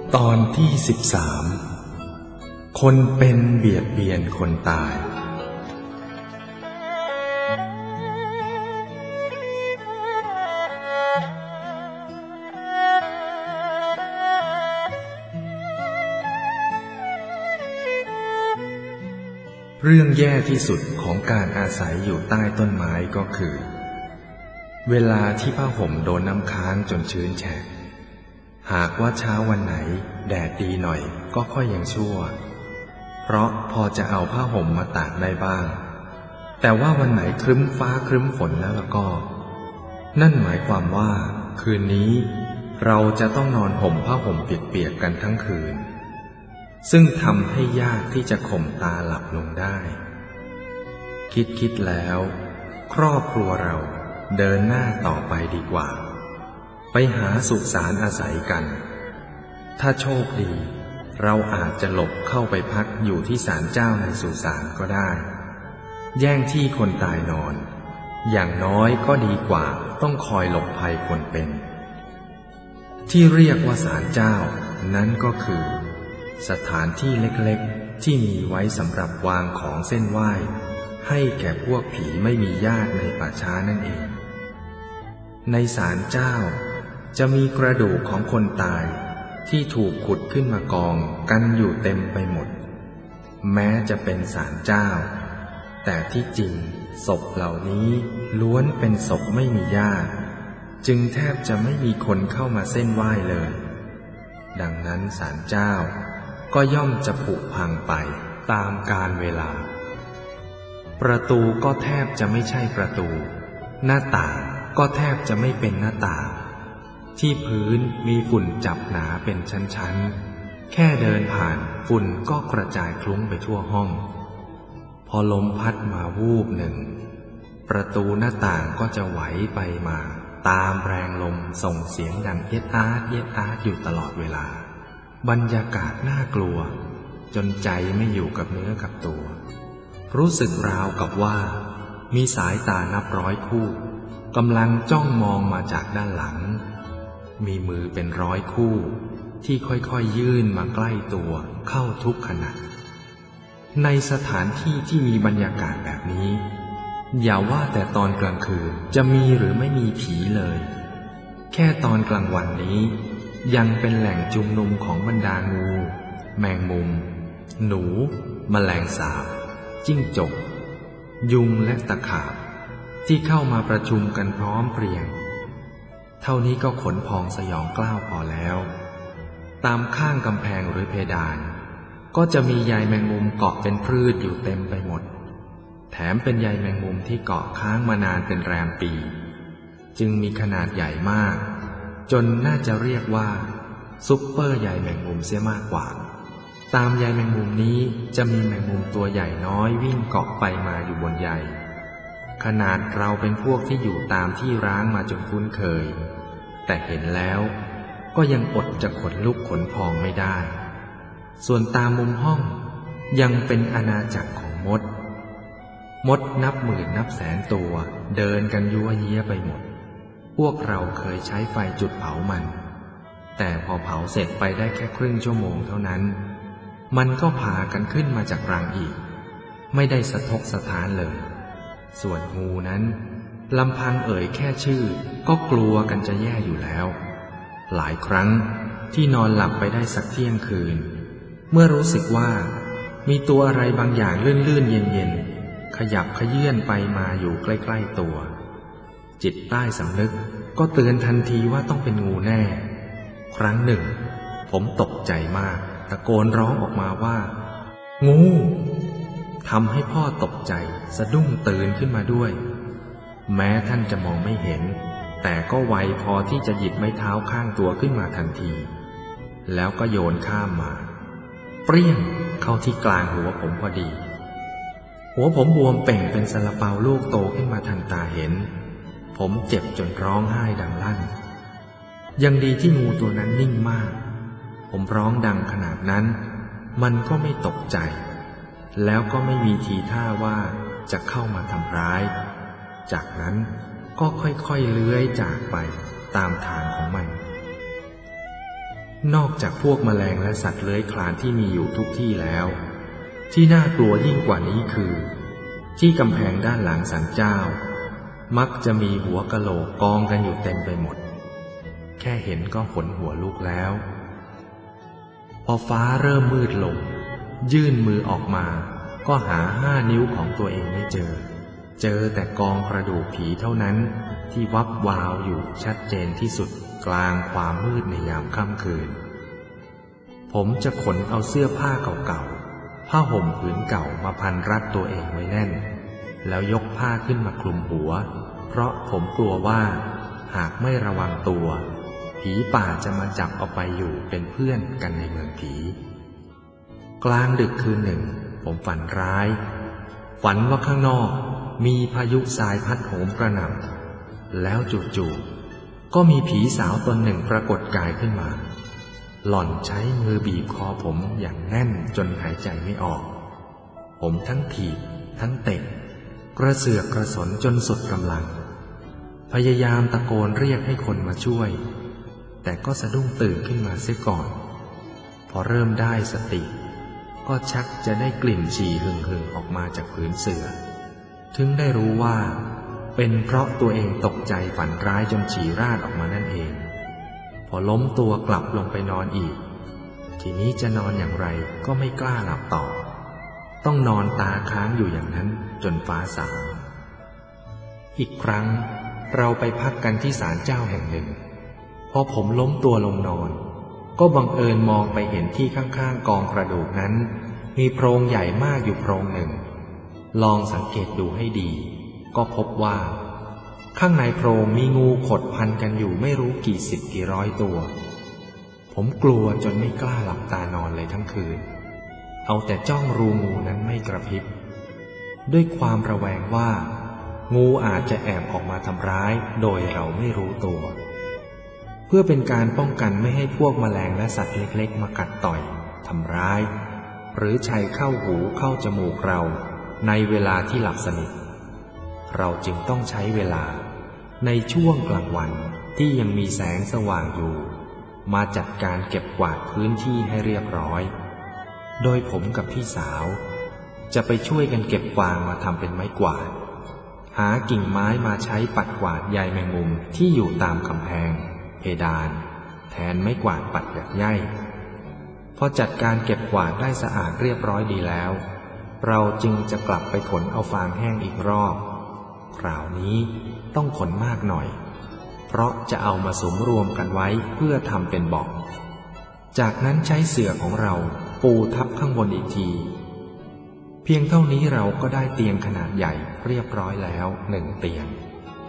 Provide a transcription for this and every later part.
ตอนที่13 คนเป็นเบียดเบียนคนตายเรื่องแย่ที่สุดของการอาศัยอยู่ใต้ต้นไม้ก็คือเวลาที่ผ้าห่มโดนน้ำค้างจนชื้นแฉะหากว่าเช้าวันไหนแดดดีหน่อยก็ค่อยยังชั่วเพราะพอจะเอาผ้าห่มมาตากได้บ้างแต่ว่าวันไหนครึ้มฟ้าครึ้มฝนแล้วก็นั่นหมายความว่าคืนนี้เราจะต้องนอนห่มผ้าห่มเปียกๆกันทั้งคืนซึ่งทำให้ยากที่จะข่มตาหลับลงได้คิดแล้วครอบครัวเราเดินหน้าต่อไปดีกว่าไปหาสุสานอาศัยกันถ้าโชคดีเราอาจจะหลบเข้าไปพักอยู่ที่ศาลเจ้าในสุสานก็ได้แย่งที่คนตายนอนอย่างน้อยก็ดีกว่าต้องคอยหลบภัยคนเป็นที่เรียกว่าศาลเจ้านั้นก็คือสถานที่เล็กๆที่มีไว้สำหรับวางของเส้นไหว้ให้แก่พวกผีไม่มีญาติในป่าช้านั่นเองในศาลเจ้าจะมีกระดูกของคนตายที่ถูกขุดขึ้นมากองกันอยู่เต็มไปหมดแม้จะเป็นศาลเจ้าแต่ที่จริงศพเหล่านี้ล้วนเป็นศพไม่มีญาติจึงแทบจะไม่มีคนเข้ามาเส้นไหว้เลยดังนั้นศาลเจ้าก็ย่อมจะผุพังไปตามกาลเวลาประตูก็แทบจะไม่ใช่ประตูหน้าต่างก็แทบจะไม่เป็นหน้าต่างที่พื้นมีฝุ่นจับหนาเป็นชั้นๆแค่เดินผ่านฝุ่นก็กระจายคลุ้งไปทั่วห้องพอลมพัดมาวูบหนึ่งประตูหน้าต่างก็จะไหวไปมาตามแรงลมส่งเสียงดังเอี๊ยดอาร์ตเอี๊ยดอาร์ตอยู่ตลอดเวลาบรรยากาศน่ากลัวจนใจไม่อยู่กับเนื้อกับตัวรู้สึกราวกับว่ามีสายตานับร้อยคู่กำลังจ้องมองมาจากด้านหลังมีมือเป็นร้อยคู่ที่ค่อยๆยื่นมาใกล้ตัวเข้าทุกขณะในสถานที่ที่มีบรรยากาศแบบนี้อย่าว่าแต่ตอนกลางคืนจะมีหรือไม่มีผีเลยแค่ตอนกลางวันนี้ยังเป็นแหล่งชุมนุมของบรรดางูแมงมุมหนูแมลงสาบจิ้งจกยุงและตะขาบที่เข้ามาประชุมกันพร้อมเพรียงเท่านี้ก็ขนพองสยองกล้าวพอแล้วตามข้างกำแพงหรือเพดานก็จะมีใยแมงมุมเกาะเป็นพืชอยู่เต็มไปหมดแถมเป็นใยแมงมุมที่เกาะค้างมานานเป็นแรมปีจึงมีขนาดใหญ่มากจนน่าจะเรียกว่าซุปเปอร์ใยแมงมุมเสียมากกว่าตามใยแมงมุมนี้จะมีแมงมุมตัวใหญ่น้อยวิ่งเกาะไปมาอยู่บนใยขนาดเราเป็นพวกที่อยู่ตามที่ร้างมาจนคุ้นเคยแต่เห็นแล้วก็ยังอดจะขนลุกขนพองไม่ได้ส่วนตามมุมห้องยังเป็นอาณาจักรของมดนับหมื่นนับแสนตัวเดินกันยั่วเยี้ยไปหมดพวกเราเคยใช้ไฟจุดเผามันแต่พอเผาเสร็จไปได้แค่ครึ่งชั่วโมงเท่านั้นมันก็พากันขึ้นมาจากรังอีกไม่ได้สะทกสะท้านเลยส่วนงูนั้นลำพังเอ่ยแค่ชื่อก็กลัวกันจะแย่อยู่แล้วหลายครั้งที่นอนหลับไปได้สักเที่ยงคืนเมื่อรู้สึกว่ามีตัวอะไรบางอย่างลื่นๆเย็นๆขยับเขยื่อนไปมาอยู่ใกล้ๆตัวจิตใต้สำนึกก็เตือนทันทีว่าต้องเป็นงูแน่ครั้งหนึ่งผมตกใจมากตะโกนร้องออกมาว่างูทำให้พ่อตกใจสะดุ้งตื่นขึ้นมาด้วยแม้ท่านจะมองไม่เห็นแต่ก็ไวพอที่จะหยิบไม้เท้าข้างตัวขึ้นมาทันทีแล้วก็โยนข้ามมาเปรี้ยงเข้าที่กลางหัวผมพอดีหัวผมบวมเป่งเป็นซาลาเปาลูกโตขึ้นมาทันตาเห็นผมเจ็บจนร้องไห้ดังลั่นยังดีที่งูตัวนั้นนิ่งมากผมร้องดังขนาดนั้นมันก็ไม่ตกใจแล้วก็ไม่มีทีท่าว่าจะเข้ามาทำร้ายจากนั้นก็ค่อยๆเลื้อยจากไปตามทางของมันนอกจากพวกแมลงและสัตว์เลื้อยคลานที่มีอยู่ทุกที่แล้วที่น่ากลัวยิ่งกว่านี้คือที่กำแพงด้านหลังศาลเจ้ามักจะมีหัวกะโหลกกองกันอยู่เต็มไปหมดแค่เห็นก็ขนหัวลุกแล้วพอฟ้าเริ่มมืดลงยื่นมือออกมาก็หา5 นิ้วของตัวเองไม่เจอแต่กองกระดูกผีเท่านั้นที่วับวาวอยู่ชัดเจนที่สุดกลางความมืดในยามค่ำคืนผมจะขนเอาเสื้อผ้าเก่าๆผ้าห่มผืนเก่ามาพันรัดตัวเองไว้แน่นแล้วยกผ้าขึ้นมาคลุมหัวเพราะผมกลัวว่าหากไม่ระวังตัวผีป่าจะมาจับเอาไปอยู่เป็นเพื่อนกันในเมืองผีกลางดึกคืนหนึ่งผมฝันร้ายฝันว่าข้างนอกมีพายุทรายพัดโหมกระหน่ำแล้วจู่ๆก็มีผีสาวตนหนึ่งปรากฏกายขึ้นมาหล่อนใช้มือบีบคอผมอย่างแน่นจนหายใจไม่ออกผมทั้งถีบทั้งเตะกระเสือกกระสนจนสุดกำลังพยายามตะโกนเรียกให้คนมาช่วยแต่ก็สะดุ้งตื่นขึ้นมาเสียก่อนพอเริ่มได้สติก็ชักจะได้กลิ่นฉี่หึ่งๆออกมาจากผืนเสื่อถึงได้รู้ว่าเป็นเพราะตัวเองตกใจฝันร้ายจนฉี่ราดออกมานั่นเองพอล้มตัวกลับลงไปนอนอีกทีนี้จะนอนอย่างไรก็ไม่กล้าหลับต่อต้องนอนตาค้างอยู่อย่างนั้นจนฟ้าสางอีกครั้งเราไปพักกันที่ศาลเจ้าแห่งหนึ่งพอผมล้มตัวลงนอนก็บังเอิญมองไปเห็นที่ข้างๆกองกระดูกนั้นมีโพรงใหญ่มากอยู่โพรงหนึ่งลองสังเกตดูให้ดีก็พบว่าข้างในโพรงมีงูขดพันกันอยู่ไม่รู้กี่สิบกี่ร้อยตัวผมกลัวจนไม่กล้าหลับตานอนเลยทั้งคืนเอาแต่จ้องรูงูนั้นไม่กระพริบด้วยความระแวงว่างูอาจจะแอบออกมาทำร้ายโดยเราไม่รู้ตัวเพื่อเป็นการป้องกันไม่ให้พวกแมลงและสัตว์เล็กๆมากัดต่อยทำร้ายหรือชัยเข้าหูเข้าจมูกเราในเวลาที่หลับสนิทเราจึงต้องใช้เวลาในช่วงกลางวันที่ยังมีแสงสว่างอยู่มาจัดการเก็บกวาดพื้นที่ให้เรียบร้อยโดยผมกับพี่สาวจะไปช่วยกันเก็บฟางมาทำเป็นไม้กวาดหากิ่งไม้มาใช้ปัดกวาดใยแมงมุมที่อยู่ตามกำแพงเพดานแทนไม้กวาดปัดแบบใยพอจัดการเก็บกวาดได้สะอาดเรียบร้อยดีแล้วเราจึงจะกลับไปขนเอาฟางแห้งอีกรอบคราวนี้ต้องขนมากหน่อยเพราะจะเอามาสมรวมกันไว้เพื่อทำเป็นเบาะจากนั้นใช้เสื่อของเราปูทับข้างบนอีกทีเพียงเท่านี้เราก็ได้เตียงขนาดใหญ่เรียบร้อยแล้ว1 เตียง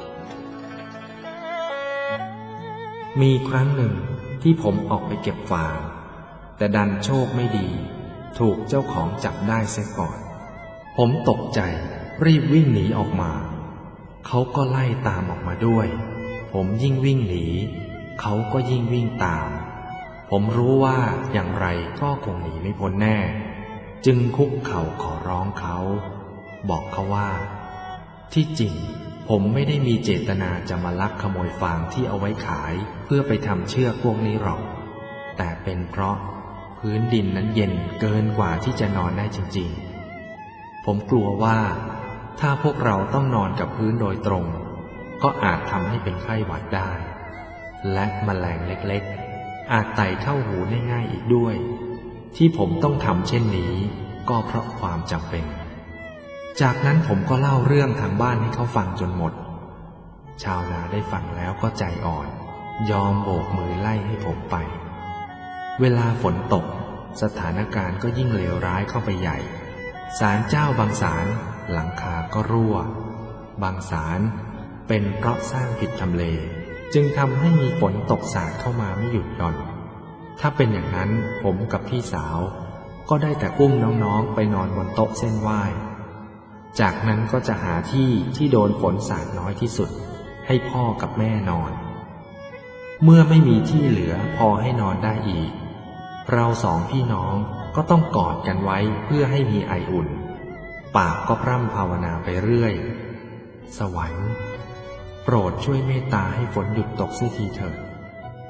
มีครั้งหนึ่งที่ผมออกไปเก็บฟางแต่ดันโชคไม่ดีถูกเจ้าของจับได้เสียก่อนผมตกใจรีบวิ่งหนีออกมาเขาก็ไล่ตามออกมาด้วยผมยิ่งวิ่งหนีเขาก็ยิ่งวิ่งตามผมรู้ว่าอย่างไรก็คงหนีไม่พ้นแน่จึงคุกเข่าขอร้องเขาบอกเขาว่าที่จริงผมไม่ได้มีเจตนาจะมาลักขโมยฟางที่เอาไว้ขายเพื่อไปทำเชือกพวกนี้หรอกแต่เป็นเพราะพื้นดินนั้นเย็นเกินกว่าที่จะนอนได้จริงๆผมกลัวว่าถ้าพวกเราต้องนอนกับพื้นโดยตรงก็อาจทำให้เป็นไข้หวัดได้และแมลงเล็กๆอาจไต่เข้าหูได้ง่ายอีกด้วยที่ผมต้องทำเช่นนี้ก็เพราะความจำเป็นจากนั้นผมก็เล่าเรื่องทางบ้านให้เขาฟังจนหมดชาวนาได้ฟังแล้วก็ใจอ่อนยอมโบกมือไล่ให้ผมไปเวลาฝนตกสถานการณ์ก็ยิ่งเลวร้ายเข้าไปใหญ่ศาลเจ้าบางศาลหลังคาก็รั่วบางศาลเป็นเพราะสร้างผิดทำเลจึงทำให้มีฝนตกสาดเข้ามาไม่หยุดหย่อนถ้าเป็นอย่างนั้นผมกับพี่สาวก็ได้แต่อุ้มน้องๆไปนอนบนโต๊ะเส้นไหว้จากนั้นก็จะหาที่โดนฝนสาดน้อยที่สุดให้พ่อกับแม่นอนเมื่อไม่มีที่เหลือพอให้นอนได้อีกเรา2 พี่น้องก็ต้องกอดกันไว้เพื่อให้มีไออุ่นปากก็พร่ำภาวนาไปเรื่อยสวรรค์โปรดช่วยเมตตาให้ฝนหยุดตกเสียทีเถิด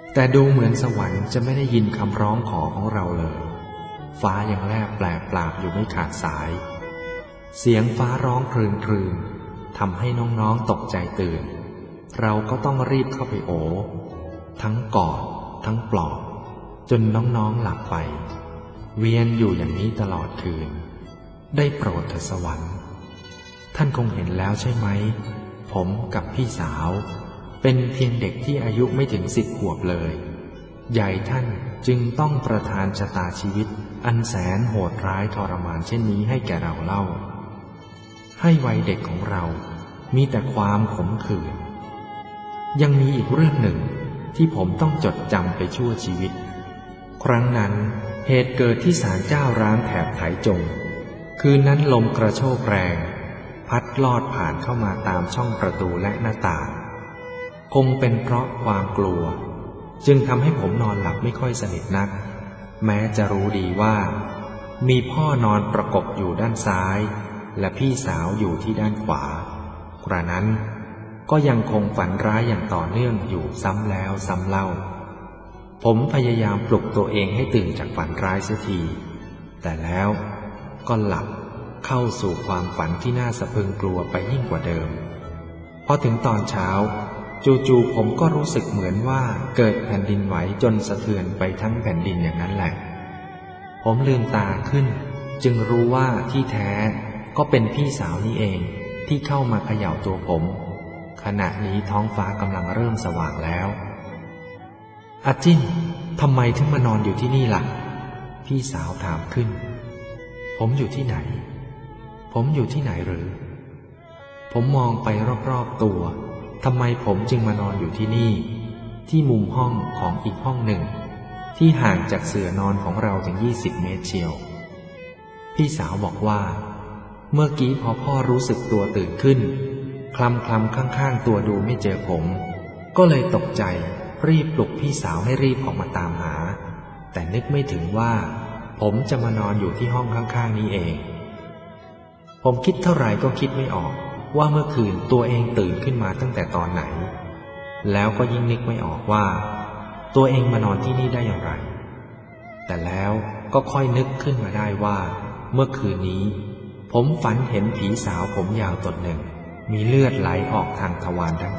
แต่ดูเหมือนสวรรค์จะไม่ได้ยินคำร้องขอของเราเลยฟ้ายังแลบแปลกปราบอยู่ไม่ขาดสายเสียงฟ้าร้องครืนทำให้น้องๆตกใจตื่นเราก็ต้องรีบเข้าไปโอทั้งกอดทั้งปลอบจนน้องๆหลับไปเวียนอยู่อย่างนี้ตลอดคืนได้โปรดเถิดสวรรค์ท่านคงเห็นแล้วใช่ไหมผมกับพี่สาวเป็นเพียงเด็กที่อายุไม่ถึง10 ขวบเลยใหญ่ท่านจึงต้องประทานชะตาชีวิตอันแสนโหดร้ายทรมานเช่นนี้ให้แก่เราเล่าให้วัยเด็กของเรามีแต่ความขมขื่นยังมีอีกเรื่องหนึ่งที่ผมต้องจดจำไปชั่วชีวิตครั้งนั้นเหตุเกิดที่ศาลเจ้าร้างแถบไถจงคืนนั้นลมกระโชกแรงพัดลอดผ่านเข้ามาตามช่องประตูและหน้าต่างคงเป็นเพราะความกลัวจึงทำให้ผมนอนหลับไม่ค่อยสนิทนักแม้จะรู้ดีว่ามีพ่อนอนประกบอยู่ด้านซ้ายและพี่สาวอยู่ที่ด้านขวากระนั้นก็ยังคงฝันร้ายอย่างต่อเนื่องอยู่ซ้ำแล้วซ้ำเล่าผมพยายามปลุกตัวเองให้ตื่นจากฝันร้ายเสียทีแต่แล้วก็หลับเข้าสู่ความฝันที่น่าสะพรึงกลัวไปยิ่งกว่าเดิมพอถึงตอนเช้าจู่ๆผมก็รู้สึกเหมือนว่าเกิดแผ่นดินไหวจนสะเทือนไปทั้งแผ่นดินอย่างนั้นแหละผมลืมตาขึ้นจึงรู้ว่าที่แท้ก็เป็นพี่สาวนี่เองที่เข้ามาเขย่าตัวผมขณะนี้ท้องฟ้ากำลังเริ่มสว่างแล้วอาจิ้นทำไมถึงมานอนอยู่ที่นี่ล่ะพี่สาวถามขึ้นผมอยู่ที่ไหนผมอยู่ที่ไหนหรือผมมองไปรอบๆตัวทำไมผมจึงมานอนอยู่ที่นี่ที่มุมห้องของอีกห้องหนึ่งที่ห่างจากเสื่อนอนของเราถึง20 เมตรเชียวพี่สาวบอกว่าเมื่อกี้พอพ่อรู้สึกตัวตื่นขึ้นคลำข้างๆตัวดูไม่เจอผมก็เลยตกใจรีบปลุกพี่สาวให้รีบออกมาตามหาแต่นึกไม่ถึงว่าผมจะมานอนอยู่ที่ห้องข้างๆนี้เองผมคิดเท่าไหร่ก็คิดไม่ออกว่าเมื่อคืนตัวเองตื่นขึ้นมาตั้งแต่ตอนไหนแล้วก็ยิ่งนึกไม่ออกว่าตัวเองมานอนที่นี่ได้อย่างไรแต่แล้วก็ค่อยนึกขึ้นมาได้ว่าเมื่อคืนนี้ผมฝันเห็นผีสาวผมยาวตนหนึ่งมีเลือดไหลออกทางทวารทั้ง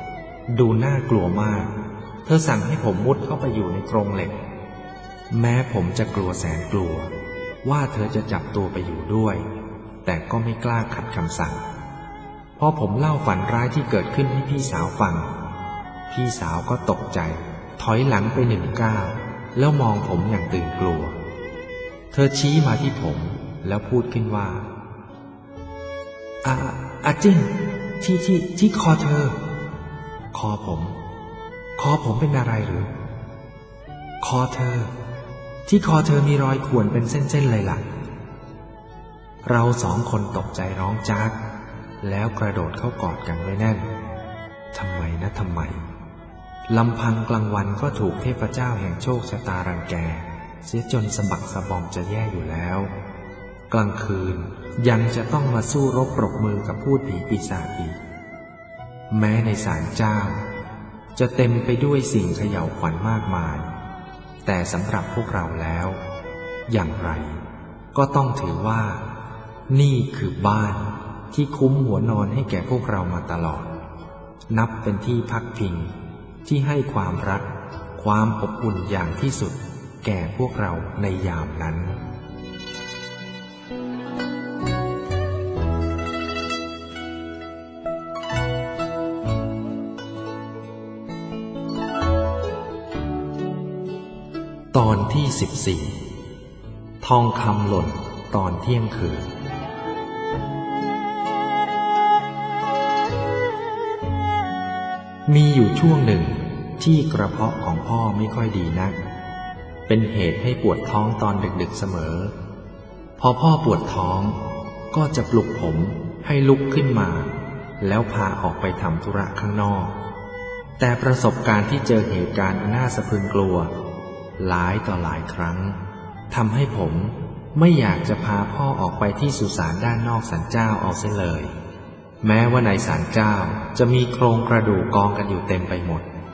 7ดูน่ากลัวมากเธอสั่งให้ผมมุดเข้าไปอยู่ในกรงเหล็กแม้ผมจะกลัวแสนกลัวว่าเธอจะจับตัวไปอยู่ด้วยแต่ก็ไม่กล้าขัดคำสั่งพอผมเล่าฝันร้ายที่เกิดขึ้นให้พี่สาวฟังพี่สาวก็ตกใจถอยหลังไป1 ก้าวแล้วมองผมอย่างตื่นกลัวเธอชี้มาที่ผมแล้วพูดขึ้นว่าอาจิ้นที่คอเธอคอผมเป็นอะไรหรือคอเธอที่คอเธอมีรอยข่วนเป็นเส้นๆเลยล่ะเรา2 คนตกใจร้องจากแล้วกระโดดเข้ากอดกันไว้แน่นทำไมลำพังกลางวันก็ถูกเทพเจ้าแห่งโชคชะตารังแกเสียจนสะบักสะบอมจะแย่อยู่แล้วกลางคืนยังจะต้องมาสู้รบปรบมือกับพูดผีปีศาจอีกแม้ในศาลเจ้าจะเต็มไปด้วยสิ่งเขย่าขวัญมากมายแต่สำหรับพวกเราแล้วอย่างไรก็ต้องถือว่านี่คือบ้านที่คุ้มหัวนอนให้แก่พวกเรามาตลอดนับเป็นที่พักพิงที่ให้ความรักความอบอุ่นอย่างที่สุดแก่พวกเราในยามนั้นตอนที่14ทองคำหล่นตอนเที่ยงคืนมีอยู่ช่วงหนึ่งที่กระเพาะของพ่อไม่ค่อยดีนักเป็นเหตุให้ปวดท้องตอนดึกๆเสมอพอพ่อปวดท้องก็จะปลุกผมให้ลุกขึ้นมาแล้วพาออกไปทำธุระข้างนอกแต่ประสบการณ์ที่เจอเหตุการณ์น่าสะพรึงกลัวหลายต่อหลายครั้งทำให้ผมไม่อยากจะพาพ่อออกไปที่สุสานด้านนอกศาลเจ้าเอาเสียเลยแม้ว่าในศาลเจ้าจะมีโครงกระดูกกองกันอยู่เต็มไปหมด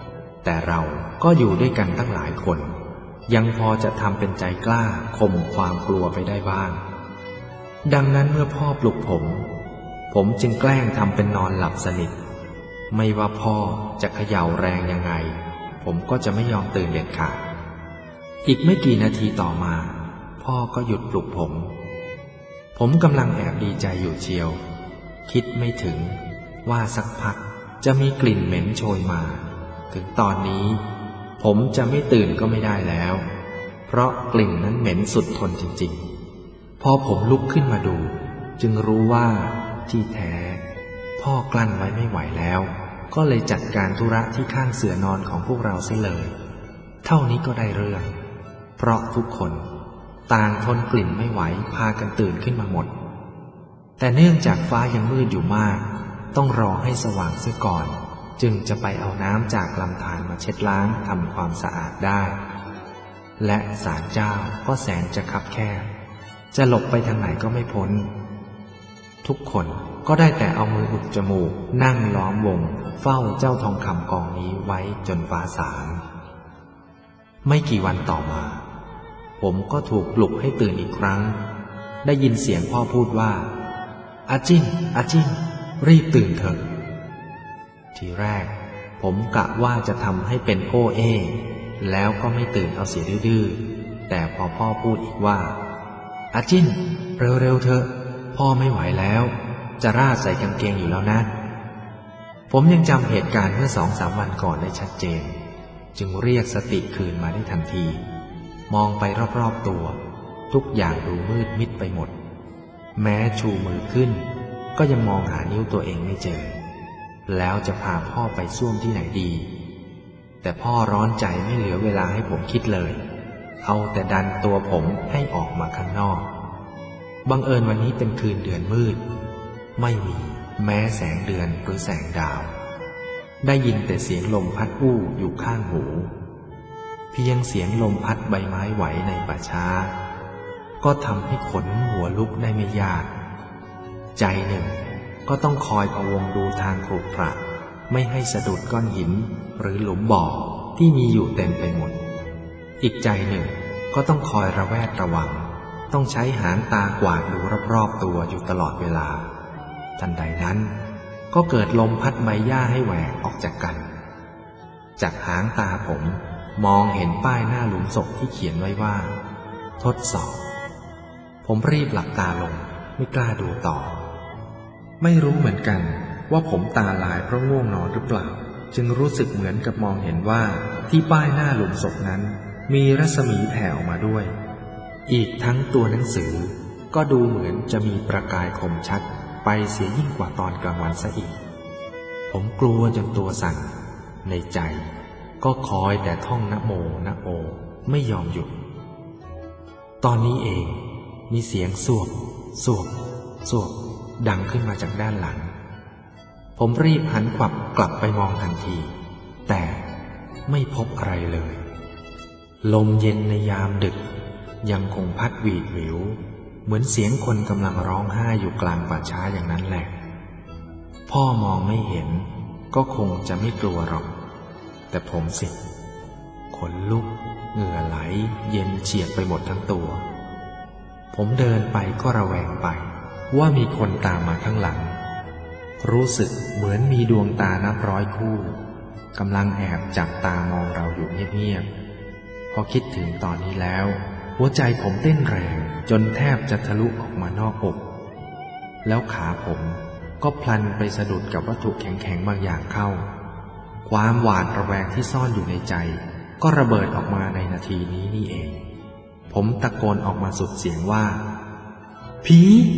แต่เราก็อยู่ด้วยกันตั้งหลายคนยังพอจะทำเป็นใจกล้าข่มความกลัวไปได้บ้างดังนั้นเมื่อพ่อปลุกผมจึงแกล้งทำเป็นนอนหลับสนิทไม่ว่าพ่อจะเขย่าแรงยังไงผมก็จะไม่ยอมตื่นเด็ดขาดอีกไม่กี่นาทีต่อมาพ่อก็หยุดปลุกผมกำลังแอบดีใจอยู่เชียวคิดไม่ถึงว่าสักพักจะมีกลิ่นเหม็นโชยมาถึงตอนนี้ผมจะไม่ตื่นก็ไม่ได้แล้วเพราะกลิ่นนั้นเหม็นสุดทนจริงๆพอผมลุกขึ้นมาดูจึงรู้ว่าที่แท้พ่อกลั้นไว้ไม่ไหวแล้วก็เลยจัดการธุระที่ข้างเสื่อนอนของพวกเราเสียเลยเท่านี้ก็ได้เรื่องเพราะทุกคนต่างทนกลิ่นไม่ไหวพากันตื่นขึ้นมาหมดแต่เนื่องจากฟ้ายังมืดอยู่มากต้องรอให้สว่างเสียก่อนจึงจะไปเอาน้ำจากลำธารมาเช็ดล้างทำความสะอาดได้และศาลเจ้าก็แสนจะคับแคบจะหลบไปทางไหนก็ไม่พ้นทุกคนก็ได้แต่เอามืออุดจมูกนั่งล้อมวงเฝ้าเจ้าทองคำกองนี้ไว้จนฟ้าสางไม่กี่วันต่อมาผมก็ถูกปลุกให้ตื่นอีกครั้งได้ยินเสียงพ่อพูดว่าอาจิ้นรีบตื่นเถอะทีแรกผมกะว่าจะทำให้เป็นโอ้เอแล้วก็ไม่ตื่นเอาเสียดื้อแต่พอพ่อพูดอีกว่าอาจิ้นเร็วๆเถอะพ่อไม่ไหวแล้วจะราดใส่กางเกงอยู่แล้วนะผมยังจำเหตุการณ์เมื่อ2-3 วันก่อนได้ชัดเจนจึงเรียกสติคืนมาได้ทันทีมองไปรอบๆตัวทุกอย่างดูมืดมิดไปหมดแม้ชูมือขึ้นก็ยังมองหานิ้วตัวเองไม่เจอแล้วจะพาพ่อไปซ่วมที่ไหนดีแต่พ่อร้อนใจไม่เหลือเวลาให้ผมคิดเลยเอาแต่ดันตัวผมให้ออกมาข้างนอกบังเอิญวันนี้เป็นคืนเดือนมืดไม่มีแม้แสงเดือนหรือแสงดาวได้ยินแต่เสียงลมพัดอู้อยู่ข้างหูเพียงเสียงลมพัดใบไม้ไหวในป่าช้าก็ทำให้ขนหัวลุกได้ไม่ยากใจหนึ่งก็ต้องคอยพะวงดูทางขรุขระไม่ให้สะดุดก้อนหินหรือหลุมบ่อที่มีอยู่เต็มไปหมดอีกใจหนึ่งก็ต้องคอยระแวดระวังต้องใช้หางตากวาดดูรอบๆตัวอยู่ตลอดเวลาทันใดนั้นก็เกิดลมพัดใบหญ้าให้แหวกออกจากกันจากหางตาผมมองเห็นป้ายหน้าหลุมศพที่เขียนไว้ว่าทดสอบผมรีบหลับตาลงไม่กล้าดูต่อไม่รู้เหมือนกันว่าผมตาลายเพราะง่วงนอนหรือเปล่าจึงรู้สึกเหมือนกับมองเห็นว่าที่ป้ายหน้าหลุมศพนั้นมีรัศมีแผ่ออกมาด้วยอีกทั้งตัวหนังสือก็ดูเหมือนจะมีประกายคมชัดไปเสียยิ่งกว่าตอนกลางวันซะอีกผมกลัวจนตัวสั่นในใจก็คอยแต่ท่องนะโมนะโมไม่ยอมหยุดตอนนี้เองมีเสียงสวบดังขึ้นมาจากด้านหลังผมรีบหันขวับกลับไปมองทันทีแต่ไม่พบอะไรเลยลมเย็นในยามดึกยังคงพัดหวีดหวิวเหมือนเสียงคนกำลังร้องไห้อยู่กลางป่าช้าอย่างนั้นแหละพ่อมองไม่เห็นก็คงจะไม่กลัวหรอกแต่ผมสิขนลุกเหงื่อไหลเย็นเฉียดไปหมดทั้งตัวผมเดินไปก็ระแวงไปว่ามีคนตามมาข้างหลังรู้สึกเหมือนมีดวงตานับร้อยคู่กำลังแอบจับตามองเราอยู่เงียบๆพอคิดถึงตอนนี้แล้วหัวใจผมเต้นแรงจนแทบจะทะลุออกมานอกอกแล้วขาผมก็พลันไปสะดุดกับวัตถุแข็งๆบางอย่างเข้าความหวาดระแวงที่ซ่อนอยู่ในใจก็ระเบิดออกมาในนาทีนี้นี่เองผมตะโกนออกมาสุดเสียงว่าผี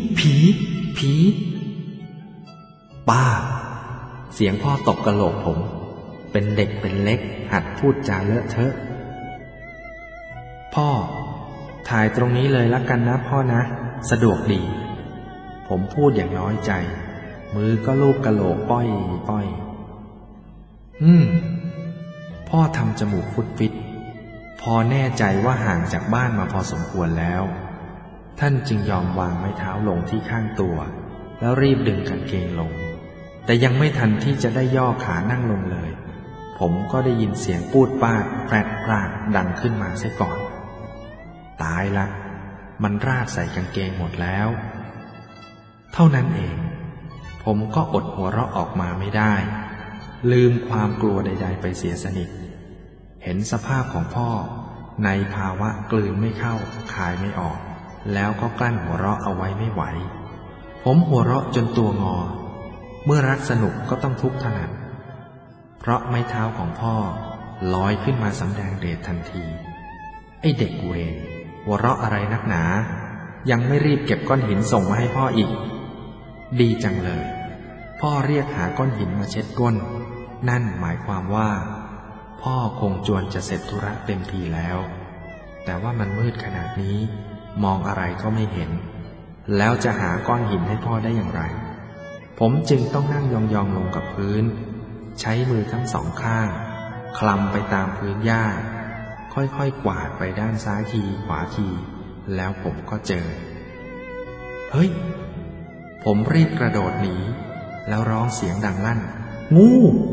ป้าเสียงพ่อตบกะโหลกผมเป็นเด็กเป็นเล็กหัดพูดจาเลอะเทอะพ่อถ่ายตรงนี้เลยละกันนะพ่อนะสะดวกดีผมพูดอย่างน้อยใจมือก็ลูบกะโหลกป้อยพ่อทำจมูกฟุดฟิตพอแน่ใจว่าห่างจากบ้านมาพอสมควรแล้วท่านจึงยอมวางไม้เท้าลงที่ข้างตัวแล้วรีบดึงกางเกงลงแต่ยังไม่ทันที่จะได้ย่อขานั่งลงเลยผมก็ได้ยินเสียงปูดปาดแปรดปราดดังขึ้นมาเสียก่อนตายละมันราดใส่กางเกงหมดแล้วเท่านั้นเองผมก็อดหัวเราะออกมาไม่ได้ลืมความกลัวใดๆไปเสียสนิทเห็นสภาพของพ่อในภาวะกลืนไม่เข้าคายไม่ออกแล้วก็กลั้นหัวเราะเอาไว้ไม่ไหวผมหัวเราะจนตัวงอเมื่อรักสนุกก็ต้องทุกข์ถนัดเพราะไม้เท้าของพ่อลอยขึ้นมาสำแดงเดชทันทีไอ้เด็กเวรหัวเราะอะไรนักหนายังไม่รีบเก็บก้อนหินส่งมาให้พ่ออีกดีจังเลยพ่อเรียกหาก้อนหินมาเช็ดก้นนั่นหมายความว่าพ่อคงจวนจะเสร็จธุระเต็มทีแล้วแต่ว่ามันมืดขนาดนี้มองอะไรก็ไม่เห็นแล้วจะหาก้อนหินให้พ่อได้อย่างไรผมจึงต้องนั่งยองๆลงกับพื้นใช้มือทั้งสองข้างคลำไปตามพื้นหญ้าค่อยๆกวาดไปด้านซ้ายทีขวาทีแล้วผมก็เจอเฮ้ยผมรีบกระโดดหนีแล้วร้องเสียงดังลั่นงู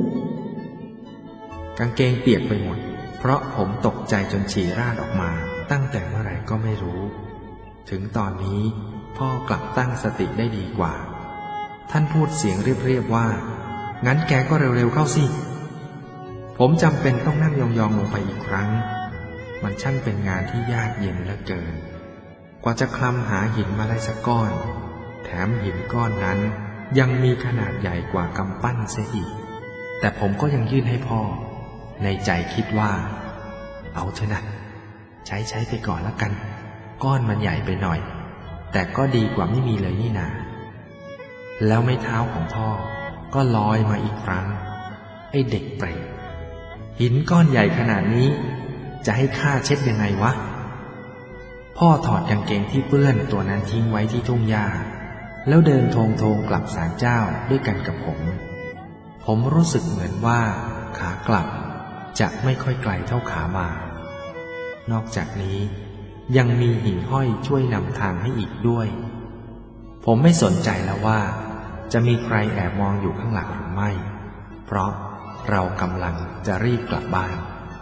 กางเกงเปียกไปหมดเพราะผมตกใจจนฉี่ราดออกมาตั้งแต่เมื่อไหร่ก็ไม่รู้ถึงตอนนี้พ่อกลับตั้งสติได้ดีกว่าท่านพูดเสียงเรียบๆว่างั้นแกก็เร็วๆเข้าสิผมจำเป็นต้องนั่งยองๆลงไปอีกครั้งมันช่างเป็นงานที่ยากเย็นเหลือเกินกว่าจะคลำหาหินมาได้สักก้อนแถมหินก้อนนั้นยังมีขนาดใหญ่กว่ากำปั้นเสียอีกแต่ผมก็ยังยื่นให้พ่อในใจคิดว่าเอาเถอะนะใช้ไปก่อนละกันก้อนมันใหญ่ไปหน่อยแต่ก็ดีกว่าไม่มีเลยนี่นาแล้วไม้เท้าของพ่อก็ลอยมาอีกครั้งไอ้เด็กเปรตหินก้อนใหญ่ขนาดนี้จะให้ข้าเช็ดยังไงวะพ่อถอดกางเกงที่เปื้อนตัวนั้นทิ้งไว้ที่ทุ่งหญ้าแล้วเดินโทงกลับศาลเจ้าด้วยกันกับผมรู้สึกเหมือนว่าขากลับจะไม่ค่อยไกลเท่าขามานอกจากนี้ยังมีหิ่งห้อยช่วยนำทางให้อีกด้วยผมไม่สนใจแล้วว่าจะมีใครแอบมองอยู่ข้างหลังหรือไม่เพราะเรากำลังจะรีบกลับบ้าน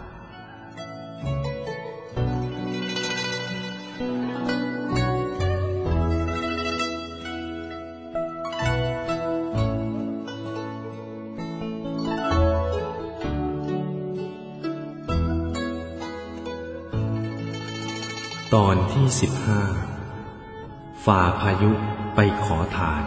ตอนที่15ฝ่าพายุไปขอทาน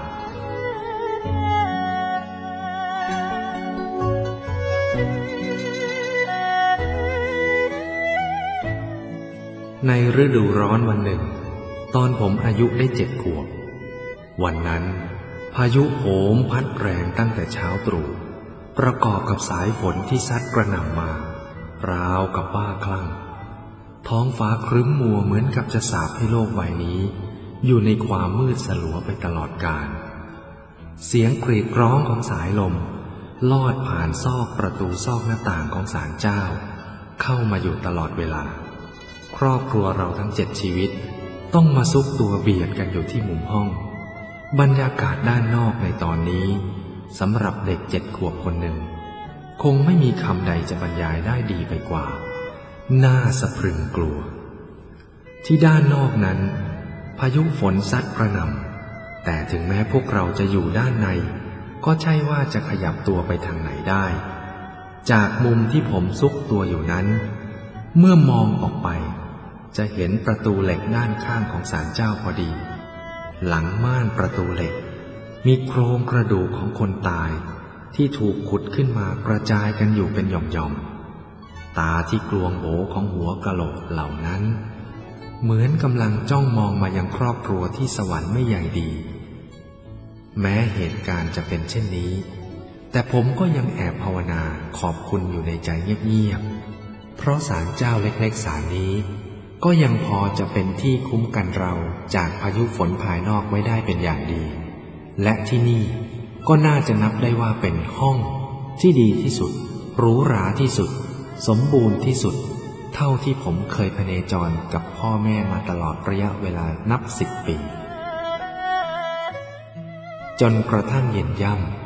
ในฤดูร้อนวันหนึ่งตอนผมอายุได้7 ขวบวันนั้นพายุโหมพัดแรงตั้งแต่เช้าตรู่ประกอบกับสายฝนที่ซัดกระหน่ำมาราวกับบ้าคลั่งท้องฟ้าครึ้มมัวเหมือนกับจะสาปให้โลกใบนี้อยู่ในความมืดสลัวไปตลอดกาลเสียงกรีดร้องของสายลมลอดผ่านซอกประตูซอกหน้าต่างของศาลเจ้าเข้ามาอยู่ตลอดเวลาครอบครัวเราทั้ง7 ชีวิตต้องมาซุกตัวเบียดกันอยู่ที่มุมห้องบรรยากาศด้านนอกในตอนนี้สำหรับเด็ก7 ขวบคนหนึ่งคงไม่มีคำใดจะบรรยายได้ดีไปกว่าน่าสะพรึงกลัวที่ด้านนอกนั้นพายุฝนซัดกระหน่ำแต่ถึงแม้พวกเราจะอยู่ด้านในก็ใช่ว่าจะขยับตัวไปทางไหนได้จากมุมที่ผมซุกตัวอยู่นั้นเมื่อมองออกไปจะเห็นประตูเหล็กด้านข้างของศาลเจ้าพอดีหลังม่านประตูเหล็กมีโครงกระดูกของคนตายที่ถูกขุดขึ้นมากระจายกันอยู่เป็นหย่อมๆตาที่กลวงโบของหัวกะโหลกเหล่านั้นเหมือนกำลังจ้องมองมายังครอบครัวที่สวรรค์ไม่ใหญ่ดีแม้เหตุการณ์จะเป็นเช่นนี้แต่ผมก็ยังแอบภาวนาขอบคุณอยู่ในใจเงียบๆเพราะศาลเจ้าเล็กๆศาลนี้ก็ยังพอจะเป็นที่คุ้มกันเราจากพายุฝนภายนอกไว้ได้เป็นอย่างดีและที่นี่ก็น่าจะนับได้ว่าเป็นห้องที่ดีที่สุดหรูหราที่สุดสมบูรณ์ที่สุดเท่าที่ผมเคยพเนจรกับพ่อแม่มาตลอดระยะเวลานับ10 ปีจนกระทั่งเย็นย่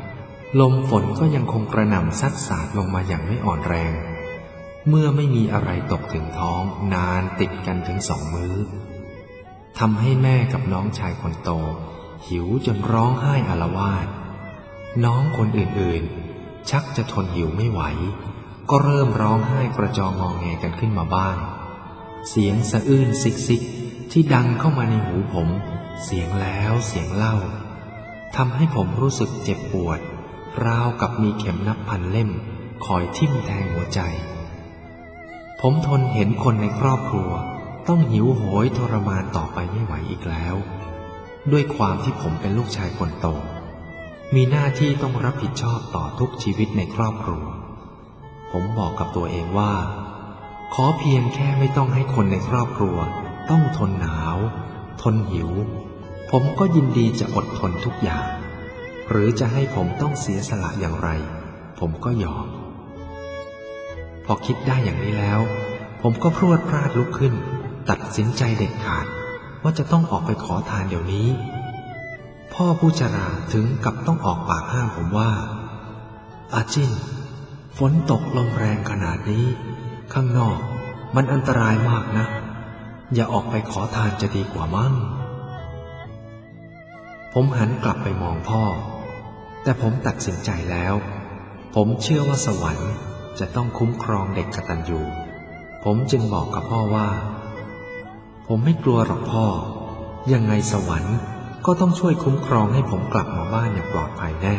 ลมฝนก็ยังคงกระหน่ำซัดสาดลงมาอย่างไม่อ่อนแรงเมื่อไม่มีอะไรตกถึงท้องนานติดกันถึง2 มื้อทำให้แม่กับน้องชายคนโตหิวจนร้องไห้อาละวาดน้องคนอื่นๆชักจะทนหิวไม่ไหวก็เริ่มร้องไห้กระจองงอแงกันขึ้นมาบ้างเสียงสะอื้นซิกๆที่ดังเข้ามาในหูผมเสียงแล้วเสียงเล่าทำให้ผมรู้สึกเจ็บปวดราวกับมีเข็มนับพันเล่มคอยทิ่มแทงหัวใจผมทนเห็นคนในครอบครัวต้องหิวโหยทรมานต่อไปไม่ไหวอีกแล้วด้วยความที่ผมเป็นลูกชายคนโตมีหน้าที่ต้องรับผิดชอบต่อทุกชีวิตในครอบครัวผมบอกกับตัวเองว่าขอเพียงแค่ไม่ต้องให้คนในครอบครัวต้องทนหนาวทนหิวผมก็ยินดีจะอดทนทุกอย่างหรือจะให้ผมต้องเสียสละอย่างไรผมก็ยอมพอคิดได้อย่างนี้แล้วผมก็พรวดพราดลุกขึ้นตัดสินใจเด็ดขาดว่าจะต้องออกไปขอทานเดี๋ยวนี้พ่อผู้ชราถึงกับต้องออกปากห้ามผมว่าอาจินฝนตกลมแรงขนาดนี้ข้างนอกมันอันตรายมากนะอย่าออกไปขอทานจะดีกว่ามั้งผมหันกลับไปมองพ่อแต่ผมตัดสินใจแล้วผมเชื่อว่าสวรรค์จะต้องคุ้มครองเด็กกตัญญูผมจึงบอกกับพ่อว่าผมไม่กลัวหรอกพ่อยังไงสวรรค์ก็ต้องช่วยคุ้มครองให้ผมกลับมาบ้านอย่างปลอดภัยแน่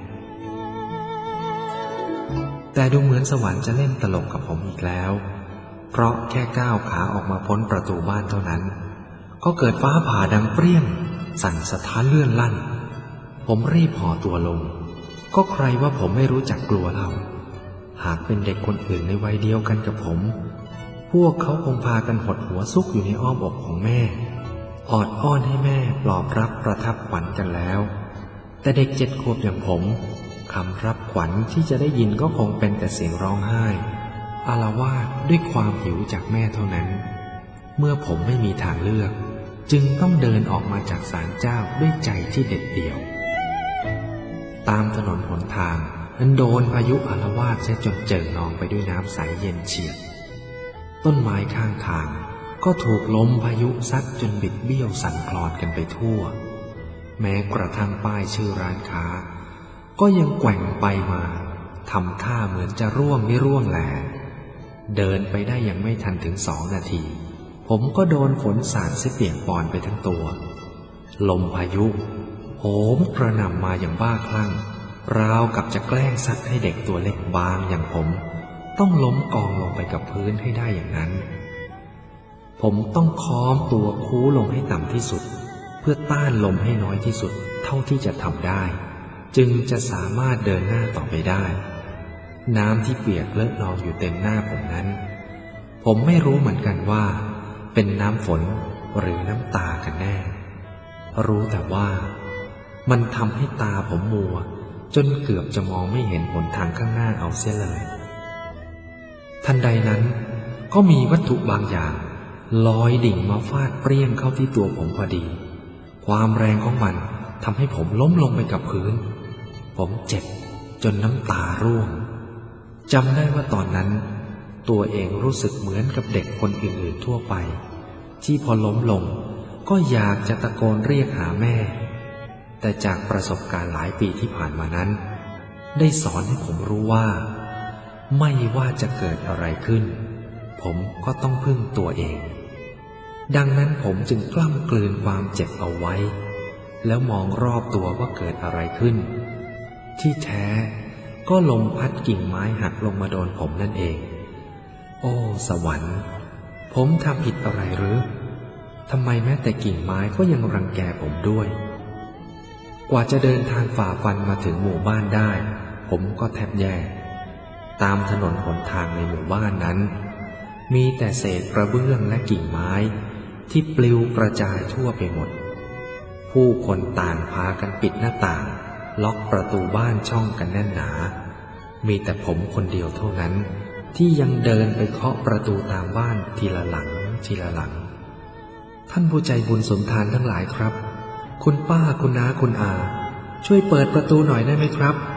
แต่ดูเหมือนสวรรค์จะเล่นตลกกับผมอีกแล้วเพราะแค่ก้าวขาออกมาพ้นประตูบ้านเท่านั้นก็เกิดฟ้าผ่าดังเปรี้ยงสั่นสะท้านเลื่อนลั่นผมรีบห่อตัวลงก็ใครว่าผมไม่รู้จักกลัวเล่าหากเป็นเด็กคนอื่นในวัยเดียวกันกับผมพวกเขาคงพากันหดหัวซุกอยู่ในอ้อมอกของแม่ออดอ้อนให้แม่ปลอบรับประทับขวัญกันแล้วแต่เด็ก7 ขวบอย่างผมคำรับขวัญที่จะได้ยินก็คงเป็นแต่เสียงร้องไห้อาละวาดด้วยความหิวจากแม่เท่านั้นเมื่อผมไม่มีทางเลือกจึงต้องเดินออกมาจากศาลเจ้าด้วยใจที่เด็ดเดี่ยวตามถนนหนทางนั้นโดนพายุอาละวาดเสียจนเจิ่งนองไปด้วยน้ำใสเย็นเฉียบต้นไม้ข้างทางก็ถูกลมพายุซัดจนบิดเบี้ยวสั่นคลอนกันไปทั่วแม้กระทั่งป้ายชื่อร้านค้าก็ยังแกว่งไปมาทำท่าเหมือนจะร่วงไม่ร่วงแลเดินไปได้ยังไม่ทันถึง2 นาทีผมก็โดนฝนสาดเปียกปอนไปทั้งตัวลมพายุโหมกระหน่ำมาอย่างบ้าคลั่งราวกับจะแกล้งซัดให้เด็กตัวเล็กบางอย่างผมต้องล้มกองลงไปกับพื้นให้ได้อย่างนั้นผมต้องค้อมตัวคู้ลงให้ต่ำที่สุดเพื่อต้านลมให้น้อยที่สุดเท่าที่จะทำได้จึงจะสามารถเดินหน้าต่อไปได้น้ำที่เปียกเลอะนองอยู่เต็มหน้าผมนั้นผมไม่รู้เหมือนกันว่าเป็นน้ำฝนหรือน้ำตากันแน่รู้แต่ว่ามันทำให้ตาผมมัวจนเกือบจะมองไม่เห็นหนทางข้างหน้าเอาเสียเลยทันใดนั้นก็มีวัตถุบางอย่างลอยดิ่งมาฟาดเปรี้ยงเข้าที่ตัวผมพอดีความแรงของมันทำให้ผมล้มลงไปกับพื้นผมเจ็บจนน้ำตาร่วงจำได้ว่าตอนนั้นตัวเองรู้สึกเหมือนกับเด็กคนอื่นๆทั่วไปที่พอล้มลงก็อยากจะตะโกนเรียกหาแม่แต่จากประสบการณ์หลายปีที่ผ่านมานั้นได้สอนให้ผมรู้ว่าไม่ว่าจะเกิดอะไรขึ้นผมก็ต้องพึ่งตัวเองดังนั้นผมจึงกล้ำกลืนความเจ็บเอาไว้แล้วมองรอบตัวว่าเกิดอะไรขึ้นที่แท้ก็ลมพัดกิ่งไม้หักลงมาโดนผมนั่นเองโอ้สวรรค์ผมทำผิดอะไรหรือทำไมแม้แต่กิ่งไม้ก็ยังรังแกผมด้วยกว่าจะเดินทางฝ่าฟันมาถึงหมู่บ้านได้ผมก็แทบแย่ตามถนนหนทางในหมู่บ้านนั้นมีแต่เศษกระเบื้องและกิ่งไม้ที่ปลิวกระจายทั่วไปหมดผู้คนต่างพากันปิดหน้าต่างล็อกประตูบ้านช่องกันแน่นหนามีแต่ผมคนเดียวเท่านั้นที่ยังเดินไปเคาะประตูตามบ้านทีละหลังทีละหลังท่านผู้ใจบุญสมทานทั้งหลายครับคุณป้าคุณน้าคุณอาช่วยเปิดประตูหน่อยได้ไหมครับ